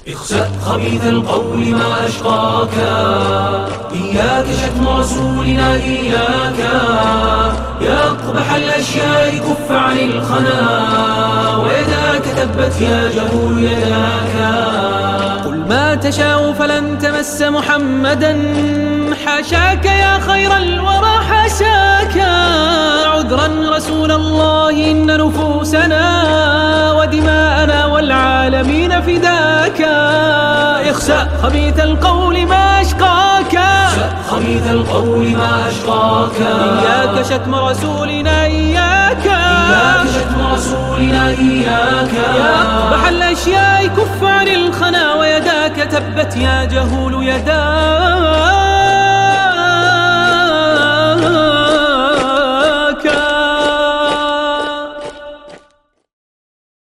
اخسأ خبيث القول ما أشقاك، إياك شتم رسولنا إياك، يا أقبح الأشياء كف عن الخنا، ويداك تبت يا جهول يداك. قل ما تشاء فلن تمس محمدا، حاشاك يا خير الورى حاشاك. عذرا رسول الله إن نفوسنا ودماءنا والعالمين فداك. اخسأ خبيث القول ما أشقاك، اخسأ خبيث القول ما أشقاك، إياك شتم رسولنا إياك، إياك شتم رسولنا إياك. يا أقبح الأشياء كف عن الخنا، ويداك تبت يا جهول يداك.